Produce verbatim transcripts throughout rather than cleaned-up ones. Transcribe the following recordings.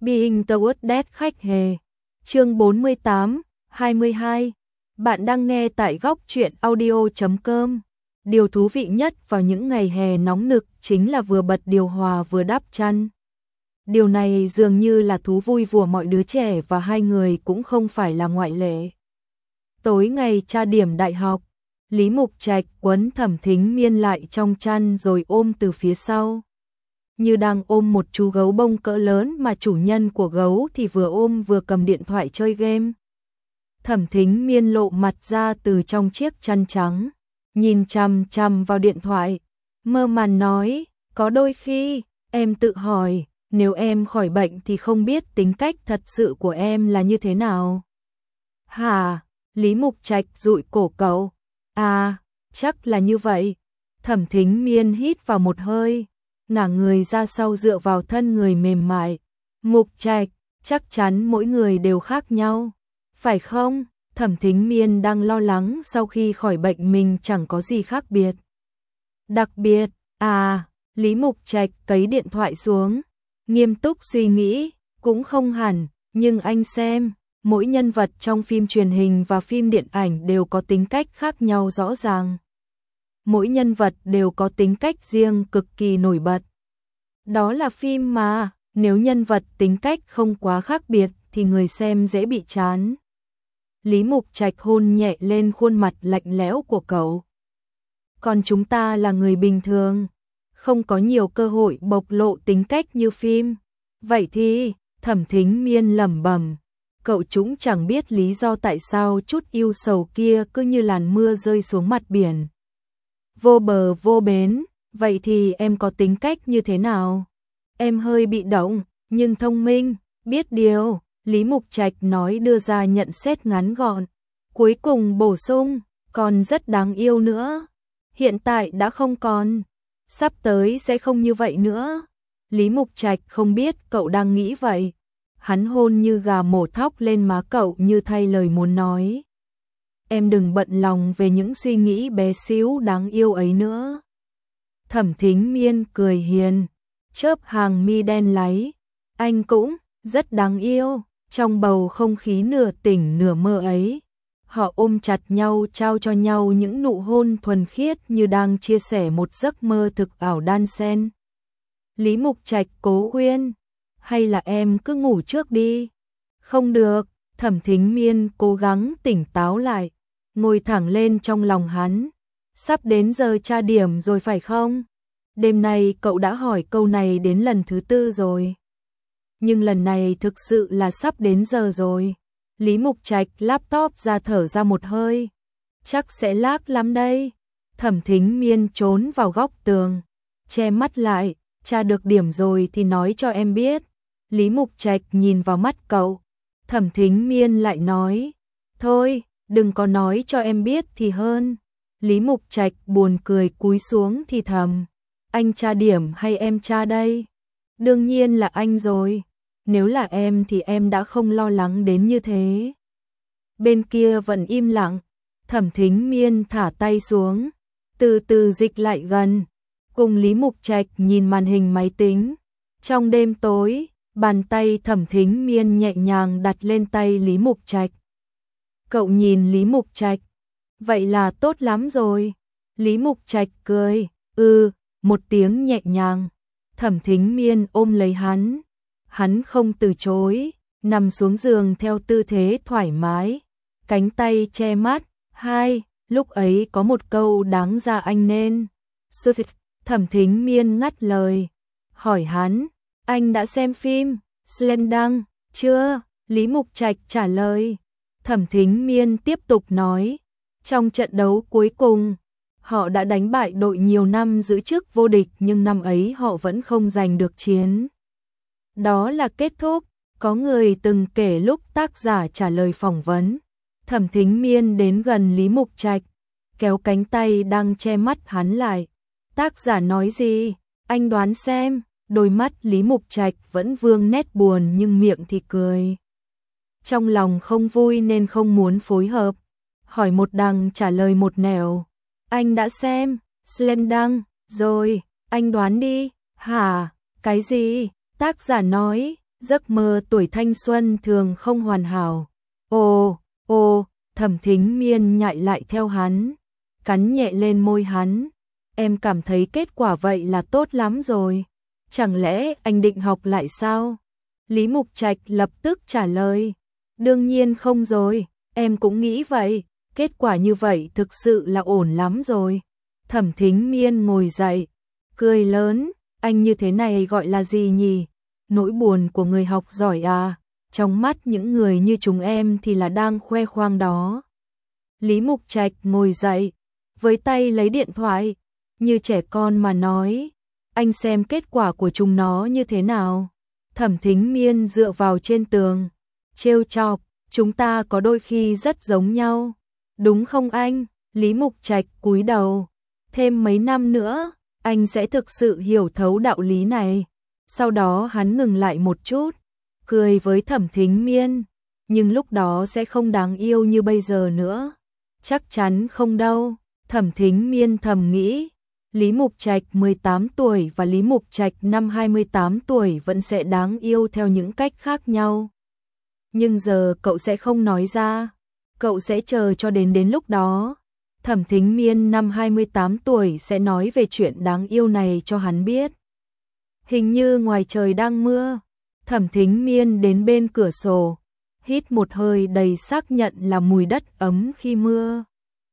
Being Towards Death khách hề. Chương bốn mươi tám, hai mươi hai. Bạn đang nghe tại góc truyện audio chấm com. Điều thú vị nhất vào những ngày hè nóng nực chính là vừa bật điều hòa vừa đắp chăn. Điều này dường như là thú vui của mọi đứa trẻ và hai người cũng không phải là ngoại lệ. Tối ngày tra điểm đại học, Lý Mục Trạch quấn Thẩm Thính Miên lại trong chăn rồi ôm từ phía sau. Như đang ôm một chú gấu bông cỡ lớn mà chủ nhân của gấu thì vừa ôm vừa cầm điện thoại chơi game. Thẩm Thính Miên lộ mặt ra từ trong chiếc chăn trắng, nhìn chằm chằm vào điện thoại, mơ màng nói, có đôi khi, em tự hỏi, nếu em khỏi bệnh thì không biết tính cách thật sự của em là như thế nào. Hả? Lý Mục Trạch dụi cổ cậu. À, chắc là như vậy. Thẩm Thính Miên hít vào một hơi, ngả người ra sau dựa vào thân người mềm mại. Mục Trạch, chắc chắn mỗi người đều khác nhau, phải không? Thẩm Thính Miên đang lo lắng sau khi khỏi bệnh mình chẳng có gì khác biệt. Đặc biệt, à, Lý Mục Trạch cấy điện thoại xuống, nghiêm túc suy nghĩ, cũng không hẳn, nhưng anh xem, mỗi nhân vật trong phim truyền hình và phim điện ảnh đều có tính cách khác nhau rõ ràng. Mỗi nhân vật đều có tính cách riêng cực kỳ nổi bật. Đó là phim mà, nếu nhân vật tính cách không quá khác biệt thì người xem dễ bị chán. Lý Mục Trạch hôn nhẹ lên khuôn mặt lạnh lẽo của cậu. Còn chúng ta là người bình thường, không có nhiều cơ hội bộc lộ tính cách như phim. Vậy thì, Thẩm Thính Miên lẩm bẩm, cậu chúng chẳng biết lý do tại sao chút yêu sầu kia cứ như làn mưa rơi xuống mặt biển. Vô bờ vô bến, vậy thì em có tính cách như thế nào? Em hơi bị động, nhưng thông minh, biết điều, Lý Mục Trạch nói đưa ra nhận xét ngắn gọn. Cuối cùng bổ sung, còn rất đáng yêu nữa. Hiện tại đã không còn, sắp tới sẽ không như vậy nữa. Lý Mục Trạch không biết cậu đang nghĩ vậy. Hắn hôn như gà mổ thóc lên má cậu như thay lời muốn nói. Em đừng bận lòng về những suy nghĩ bé xíu đáng yêu ấy nữa. Thẩm Thính Miên cười hiền, chớp hàng mi đen láy. Anh cũng rất đáng yêu. Trong bầu không khí nửa tỉnh nửa mơ ấy, họ ôm chặt nhau trao cho nhau những nụ hôn thuần khiết như đang chia sẻ một giấc mơ thực ảo đan xen. Lý Mục Trạch cố khuyên, hay là em cứ ngủ trước đi. Không được, Thẩm Thính Miên cố gắng tỉnh táo lại, ngồi thẳng lên trong lòng hắn. Sắp đến giờ tra điểm rồi phải không? Đêm nay cậu đã hỏi câu này đến lần thứ tư rồi. Nhưng lần này thực sự là sắp đến giờ rồi. Lý Mục Trạch laptop ra thở ra một hơi. Chắc sẽ lag lắm đây. Thẩm Thính Miên trốn vào góc tường, che mắt lại, tra được điểm rồi thì nói cho em biết. Lý Mục Trạch nhìn vào mắt cậu. Thẩm Thính Miên lại nói, thôi, đừng có nói cho em biết thì hơn. Lý Mục Trạch buồn cười cúi xuống thì thầm, anh tra điểm hay em tra đây? Đương nhiên là anh rồi. Nếu là em thì em đã không lo lắng đến như thế. Bên kia vẫn im lặng. Thẩm Thính Miên thả tay xuống, từ từ dịch lại gần, cùng Lý Mục Trạch nhìn màn hình máy tính. Trong đêm tối, bàn tay Thẩm Thính Miên nhẹ nhàng đặt lên tay Lý Mục Trạch. Cậu nhìn Lý Mục Trạch, vậy là tốt lắm rồi. Lý Mục Trạch cười, ừ, một tiếng nhẹ nhàng. Thẩm Thính Miên ôm lấy hắn. Hắn không từ chối, nằm xuống giường theo tư thế thoải mái, cánh tay che mắt. Hai, lúc ấy có một câu đáng ra anh nên. Thẩm Thính Miên ngắt lời, hỏi hắn, anh đã xem phim Slendang chưa? Lý Mục Trạch trả lời. Thẩm Thính Miên tiếp tục nói, trong trận đấu cuối cùng, họ đã đánh bại đội nhiều năm giữ chức vô địch nhưng năm ấy họ vẫn không giành được chiến. Đó là kết thúc, có người từng kể lúc tác giả trả lời phỏng vấn. Thẩm Thính Miên đến gần Lý Mục Trạch, kéo cánh tay đang che mắt hắn lại. Tác giả nói gì? Anh đoán xem. Đôi mắt Lý Mục Trạch vẫn vương nét buồn nhưng miệng thì cười. Trong lòng không vui nên không muốn phối hợp. Hỏi một đằng trả lời một nẻo. Anh đã xem Slendang rồi, anh đoán đi. Hả? Cái gì? Tác giả nói, Giấc mơ tuổi thanh xuân thường không hoàn hảo. Ô, ô, Thẩm Thính Miên nhại lại theo hắn, cắn nhẹ lên môi hắn. Em cảm thấy kết quả vậy là tốt lắm rồi. Chẳng lẽ anh định học lại sao? Lý Mục Trạch lập tức trả lời. Đương nhiên không rồi, em cũng nghĩ vậy. Kết quả như vậy thực sự là ổn lắm rồi. Thẩm Thính Miên ngồi dậy, cười lớn. Anh như thế này gọi là gì nhỉ? Nỗi buồn của người học giỏi à? Trong mắt những người như chúng em thì là đang khoe khoang đó. Lý Mục Trạch ngồi dậy, với tay lấy điện thoại, như trẻ con mà nói. Anh xem kết quả của chúng nó như thế nào? Thẩm Thính Miên dựa vào trên tường, trêu chọc, chúng ta có đôi khi rất giống nhau. Đúng không anh? Lý Mục Trạch cúi đầu. Thêm mấy năm nữa, anh sẽ thực sự hiểu thấu đạo lý này. Sau đó hắn ngừng lại một chút, cười với Thẩm Thính Miên. Nhưng lúc đó sẽ không đáng yêu như bây giờ nữa. Chắc chắn không đâu. Thẩm Thính Miên thầm nghĩ. Lý Mục Trạch mười tám tuổi và Lý Mục Trạch năm hai mươi tám tuổi vẫn sẽ đáng yêu theo những cách khác nhau. Nhưng giờ cậu sẽ không nói ra. Cậu sẽ chờ cho đến đến lúc đó. Thẩm Thính Miên năm hai mươi tám tuổi sẽ nói về chuyện đáng yêu này cho hắn biết. Hình như ngoài trời đang mưa. Thẩm Thính Miên đến bên cửa sổ, hít một hơi đầy xác nhận là mùi đất ấm khi mưa.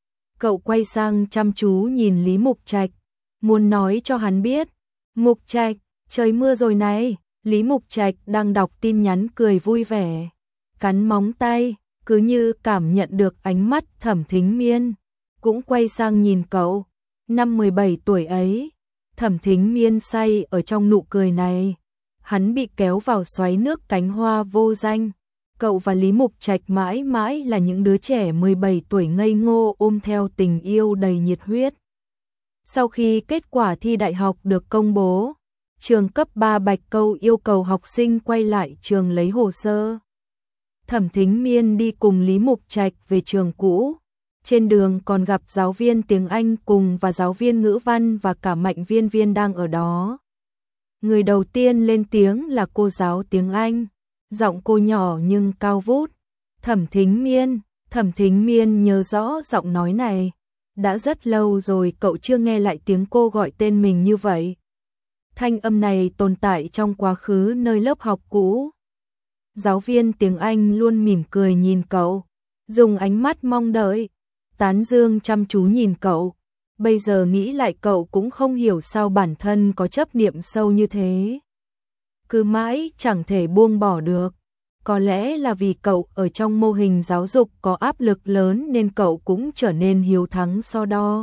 Cậu quay sang chăm chú nhìn Lý Mục Trạch, muốn nói cho hắn biết. Mục Trạch, trời mưa rồi này. Lý Mục Trạch đang đọc tin nhắn cười vui vẻ, cắn móng tay, cứ như cảm nhận được ánh mắt Thẩm Thính Miên, cũng quay sang nhìn cậu. Năm mười bảy tuổi ấy, Thẩm Thính Miên say ở trong nụ cười này. Hắn bị kéo vào xoáy nước cánh hoa vô danh. Cậu và Lý Mục Trạch mãi mãi là những đứa trẻ mười bảy tuổi ngây ngô ôm theo tình yêu đầy nhiệt huyết. Sau khi kết quả thi đại học được công bố, trường cấp ba Bạch Câu yêu cầu học sinh quay lại trường lấy hồ sơ. Thẩm Thính Miên đi cùng Lý Mục Trạch về trường cũ. Trên đường còn gặp giáo viên tiếng Anh cùng và giáo viên ngữ văn và cả Mạnh Viên Viên đang ở đó. Người đầu tiên lên tiếng là cô giáo tiếng Anh. Giọng cô nhỏ nhưng cao vút. Thẩm Thính Miên, Thẩm Thính Miên nhớ rõ giọng nói này. Đã rất lâu rồi cậu chưa nghe lại tiếng cô gọi tên mình như vậy. Thanh âm này tồn tại trong quá khứ nơi lớp học cũ. Giáo viên tiếng Anh luôn mỉm cười nhìn cậu, dùng ánh mắt mong đợi, tán dương chăm chú nhìn cậu. Bây giờ nghĩ lại cậu cũng không hiểu sao bản thân có chấp niệm sâu như thế. Cứ mãi chẳng thể buông bỏ được. Có lẽ là vì cậu ở trong mô hình giáo dục có áp lực lớn nên cậu cũng trở nên hiếu thắng so đo.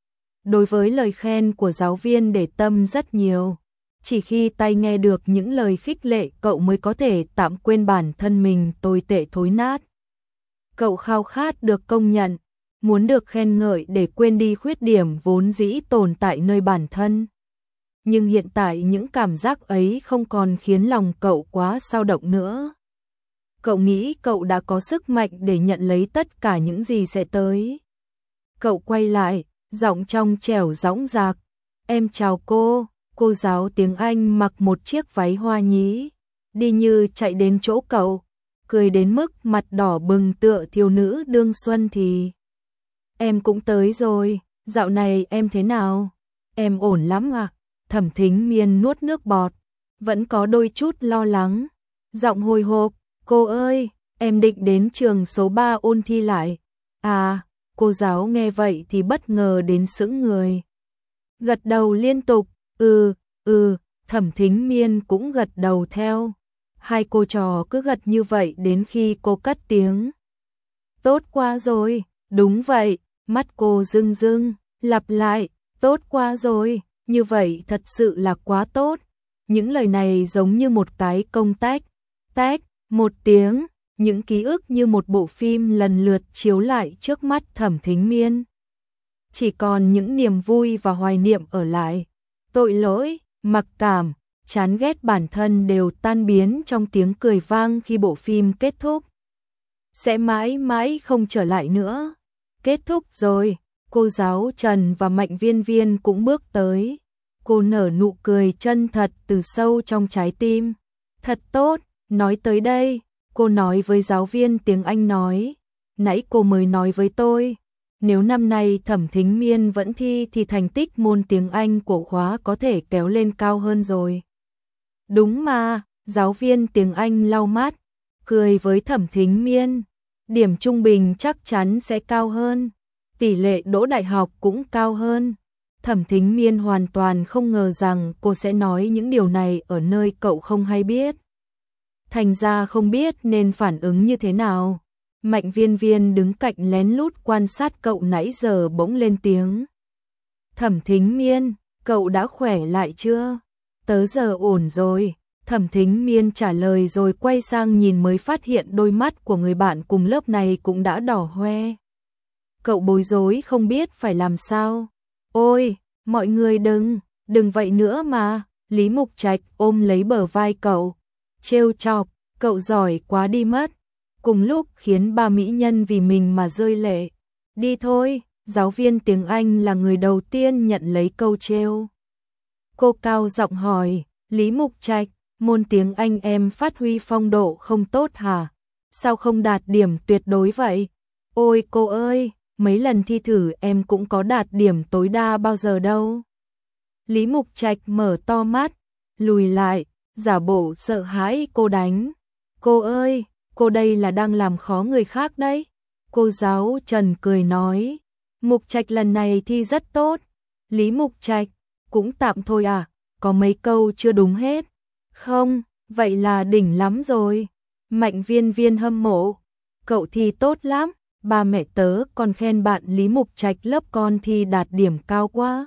Đối với lời khen của giáo viên để tâm rất nhiều. Chỉ khi tai nghe được những lời khích lệ cậu mới có thể tạm quên bản thân mình tồi tệ thối nát. Cậu khao khát được công nhận, muốn được khen ngợi để quên đi khuyết điểm vốn dĩ tồn tại nơi bản thân. Nhưng hiện tại những cảm giác ấy không còn khiến lòng cậu quá dao động nữa. Cậu nghĩ cậu đã có sức mạnh để nhận lấy tất cả những gì sẽ tới. Cậu quay lại, giọng trong trẻo dõng dạc. Em chào cô. Cô giáo tiếng Anh mặc một chiếc váy hoa nhí, đi như chạy đến chỗ cậu, cười đến mức mặt đỏ bừng tựa thiếu nữ đương xuân thì. Em cũng tới rồi, dạo này em thế nào? Em ổn lắm à? Thẩm Thính Miên nuốt nước bọt, vẫn có đôi chút lo lắng. Giọng hồi hộp, cô ơi, em định đến trường số ba ôn thi lại. À, cô giáo nghe vậy thì bất ngờ đến sững người. Gật đầu liên tục. Ừ, ừ, Thẩm Thính Miên cũng gật đầu theo. Hai cô trò cứ gật như vậy đến khi cô cất tiếng. Tốt quá rồi, đúng vậy, mắt cô rưng rưng, lặp lại, tốt quá rồi, như vậy thật sự là quá tốt. Những lời này giống như một cái công tách, tách, một tiếng, những ký ức như một bộ phim lần lượt chiếu lại trước mắt Thẩm Thính Miên. Chỉ còn những niềm vui và hoài niệm ở lại. Tội lỗi, mặc cảm, chán ghét bản thân đều tan biến trong tiếng cười vang khi bộ phim kết thúc. Sẽ mãi mãi không trở lại nữa. Kết thúc rồi, cô giáo Trần và Mạnh Viên Viên cũng bước tới. Cô nở nụ cười chân thật từ sâu trong trái tim. Thật tốt, Nói tới đây, cô nói với giáo viên tiếng Anh nói, nãy cô mới nói với tôi, nếu năm nay Thẩm Thính Miên vẫn thi thì thành tích môn tiếng Anh của khóa có thể kéo lên cao hơn rồi. Đúng mà, giáo viên tiếng Anh lau mắt, cười với Thẩm Thính Miên, điểm trung bình chắc chắn sẽ cao hơn, tỷ lệ đỗ đại học cũng cao hơn. Thẩm Thính Miên hoàn toàn không ngờ rằng cô sẽ nói những điều này ở nơi cậu không hay biết. Thành ra không biết nên phản ứng như thế nào. Mạnh Viên Viên đứng cạnh lén lút quan sát cậu nãy giờ bỗng lên tiếng. Thẩm Thính Miên, cậu đã khỏe lại chưa? Tớ giờ ổn rồi. Thẩm Thính Miên trả lời rồi quay sang nhìn mới phát hiện đôi mắt của người bạn cùng lớp này cũng đã đỏ hoe. Cậu bối rối không biết phải làm sao. Ôi, mọi người đừng, đừng vậy nữa mà. Lý Mục Trạch ôm lấy bờ vai cậu, trêu chọc, cậu giỏi quá đi mất. Cùng lúc khiến ba mỹ nhân vì mình mà rơi lệ. Đi thôi, giáo viên tiếng Anh là người đầu tiên nhận lấy câu trêu. Cô cao giọng hỏi, Lý Mục Trạch, môn tiếng Anh em phát huy phong độ không tốt hả? Sao không đạt điểm tuyệt đối vậy? Ôi cô ơi, mấy lần thi thử em cũng có đạt điểm tối đa bao giờ đâu. Lý Mục Trạch mở to mắt, lùi lại, giả bộ sợ hãi cô đánh. Cô ơi, cô đây là đang làm khó người khác đấy. Cô giáo Trần cười nói, Mục Trạch lần này thi rất tốt. Lý Mục Trạch, cũng tạm thôi à, có mấy câu chưa đúng hết. Không, vậy là đỉnh lắm rồi. Mạnh Viên Viên hâm mộ, cậu thi tốt lắm, ba mẹ tớ còn khen bạn Lý Mục Trạch lớp con thi đạt điểm cao quá.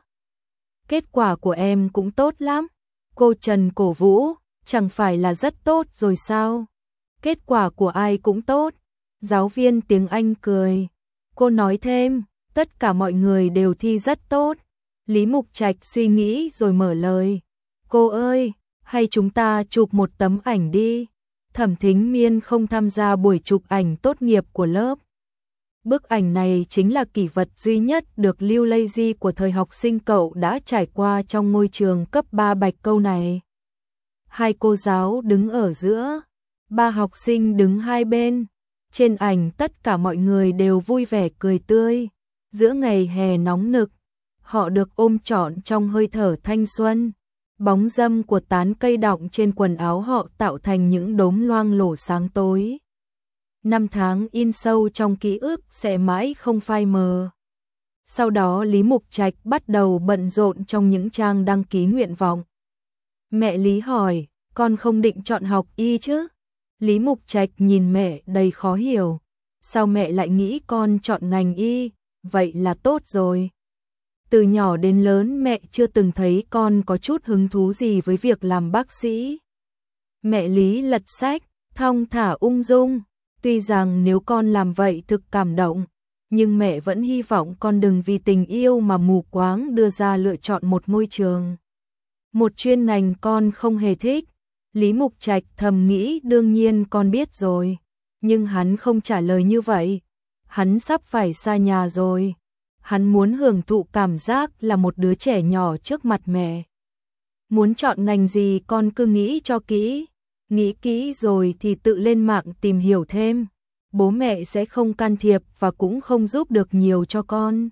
Kết quả của em cũng tốt lắm. Cô Trần cổ vũ, chẳng phải là rất tốt rồi sao? Kết quả của ai cũng tốt. Giáo viên tiếng Anh cười. Cô nói thêm, tất cả mọi người đều thi rất tốt. Lý Mục Trạch suy nghĩ rồi mở lời. Cô ơi, hay chúng ta chụp một tấm ảnh đi. Thẩm Thính Miên không tham gia buổi chụp ảnh tốt nghiệp của lớp. Bức ảnh này chính là kỷ vật duy nhất được lưu lazy của thời học sinh cậu đã trải qua trong ngôi trường cấp ba Bạch Câu này. Hai cô giáo đứng ở giữa, ba học sinh đứng hai bên. Trên ảnh tất cả mọi người đều vui vẻ cười tươi. Giữa ngày hè nóng nực, họ được ôm trọn trong hơi thở thanh xuân. Bóng râm của tán cây đọng trên quần áo họ tạo thành những đốm loang lổ sáng tối. Năm tháng in sâu trong ký ức sẽ mãi không phai mờ. Sau đó Lý Mục Trạch bắt đầu bận rộn trong những trang đăng ký nguyện vọng. Mẹ Lý hỏi, con không định chọn học y chứ? Lý Mục Trạch nhìn mẹ đầy khó hiểu. Sao mẹ lại nghĩ con chọn ngành y? Vậy là tốt rồi. Từ nhỏ đến lớn mẹ chưa từng thấy con có chút hứng thú gì với việc làm bác sĩ. Mẹ Lý lật sách, thong thả ung dung. Tuy rằng nếu con làm vậy thực cảm động, nhưng mẹ vẫn hy vọng con đừng vì tình yêu mà mù quáng đưa ra lựa chọn một ngôi trường, một chuyên ngành con không hề thích. Lý Mục Trạch thầm nghĩ đương nhiên con biết rồi, nhưng hắn không trả lời như vậy. Hắn sắp phải xa nhà rồi. Hắn muốn hưởng thụ cảm giác là một đứa trẻ nhỏ trước mặt mẹ. Muốn chọn ngành gì con cứ nghĩ cho kỹ. Nghĩ kỹ rồi thì tự lên mạng tìm hiểu thêm. Bố mẹ sẽ không can thiệp và cũng không giúp được nhiều cho con.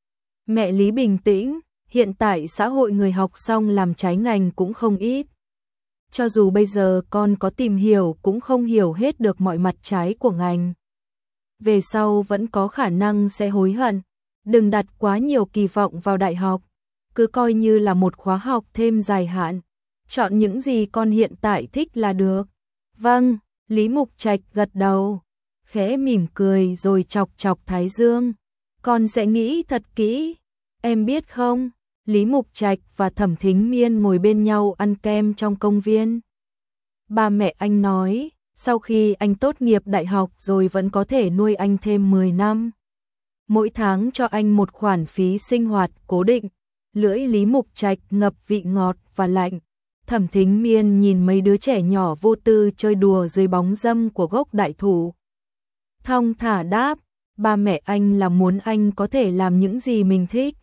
Mẹ Lý bình tĩnh, hiện tại xã hội người học xong làm trái ngành cũng không ít. Cho dù bây giờ con có tìm hiểu cũng không hiểu hết được mọi mặt trái của ngành. Về sau vẫn có khả năng sẽ hối hận. Đừng đặt quá nhiều kỳ vọng vào đại học. Cứ coi như là một khóa học thêm dài hạn. Chọn những gì con hiện tại thích là được. Vâng, Lý Mục Trạch gật đầu, khẽ mỉm cười rồi chọc chọc thái dương. Con sẽ nghĩ thật kỹ. Em biết không, Lý Mục Trạch và Thẩm Thính Miên ngồi bên nhau ăn kem trong công viên. Ba mẹ anh nói, sau khi anh tốt nghiệp đại học rồi vẫn có thể nuôi anh thêm mười năm. Mỗi tháng cho anh một khoản phí sinh hoạt cố định. Lưỡi Lý Mục Trạch ngập vị ngọt và lạnh. Thẩm Thính Miên nhìn mấy đứa trẻ nhỏ vô tư chơi đùa dưới bóng râm của gốc đại thụ. Thong thả đáp, ba mẹ anh là muốn anh có thể làm những gì mình thích.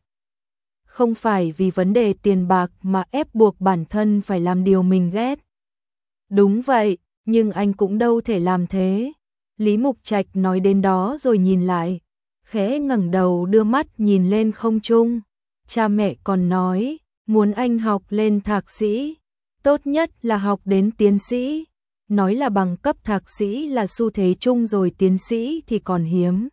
Không phải vì vấn đề tiền bạc mà ép buộc bản thân phải làm điều mình ghét. Đúng vậy, nhưng anh cũng đâu thể làm thế. Lý Mục Trạch nói đến đó rồi nhìn lại, khẽ ngẩng đầu đưa mắt nhìn lên không trung. Cha mẹ còn nói, muốn anh học lên thạc sĩ, tốt nhất là học đến tiến sĩ. Nói là bằng cấp thạc sĩ là xu thế chung rồi, tiến sĩ thì còn hiếm.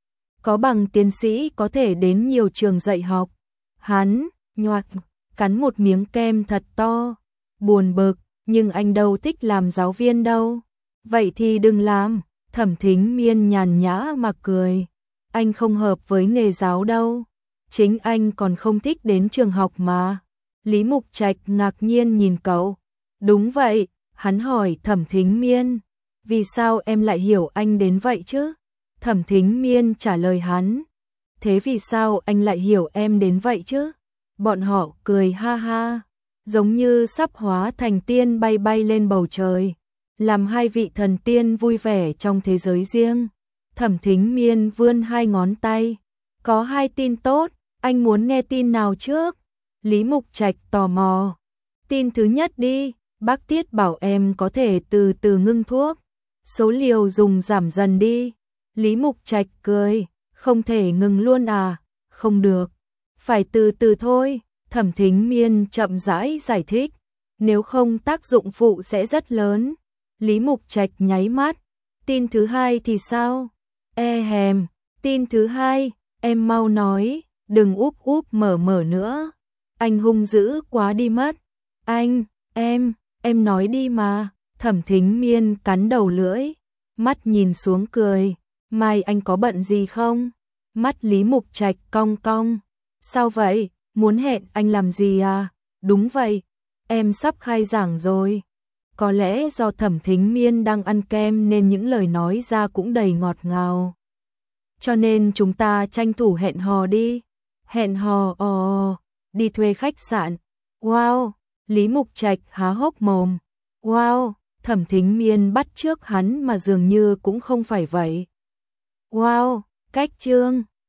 Có bằng tiến sĩ có thể đến nhiều trường dạy học. Hắn, nhoạc, cắn một miếng kem thật to, buồn bực, nhưng anh đâu thích làm giáo viên đâu. Vậy thì đừng làm. Thẩm Thính Miên nhàn nhã mà cười. Anh không hợp với nghề giáo đâu. Chính anh còn không thích đến trường học mà. Lý Mục Trạch ngạc nhiên nhìn cậu. Đúng vậy, hắn hỏi Thẩm Thính Miên. Vì sao em lại hiểu anh đến vậy chứ? Thẩm Thính Miên trả lời hắn. Thế vì sao anh lại hiểu em đến vậy chứ? Bọn họ cười ha ha, giống như sắp hóa thành tiên bay bay lên bầu trời, làm hai vị thần tiên vui vẻ trong thế giới riêng. Thẩm Thính Miên vươn hai ngón tay. Có hai tin tốt, anh muốn nghe tin nào trước? Lý Mục Trạch tò mò. Tin thứ nhất đi, bác Tiết bảo em có thể từ từ ngưng thuốc. Số liều dùng giảm dần đi. Lý Mục Trạch cười, không thể ngừng luôn à? Không được, phải từ từ thôi. Thẩm Thính Miên chậm rãi giải thích, nếu không tác dụng phụ sẽ rất lớn. Lý Mục Trạch nháy mắt. Tin thứ hai thì sao? E hèm, tin thứ hai, em mau nói, đừng úp úp mở mở nữa. Anh hung dữ quá đi mất. Anh, em, em nói đi mà. Thẩm Thính Miên cắn đầu lưỡi, mắt nhìn xuống cười. Mai anh có bận gì không? Mắt Lý Mục Trạch cong cong. Sao vậy? Muốn hẹn anh làm gì à? Đúng vậy, em sắp khai giảng rồi. Có lẽ do Thẩm Thính Miên đang ăn kem nên những lời nói ra cũng đầy ngọt ngào. Cho nên chúng ta tranh thủ hẹn hò đi. Hẹn hò ồ, đi thuê khách sạn. Wow, Lý Mục Trạch há hốc mồm. Wow, Thẩm Thính Miên bắt chước hắn mà dường như cũng không phải vậy. Wow, cách chương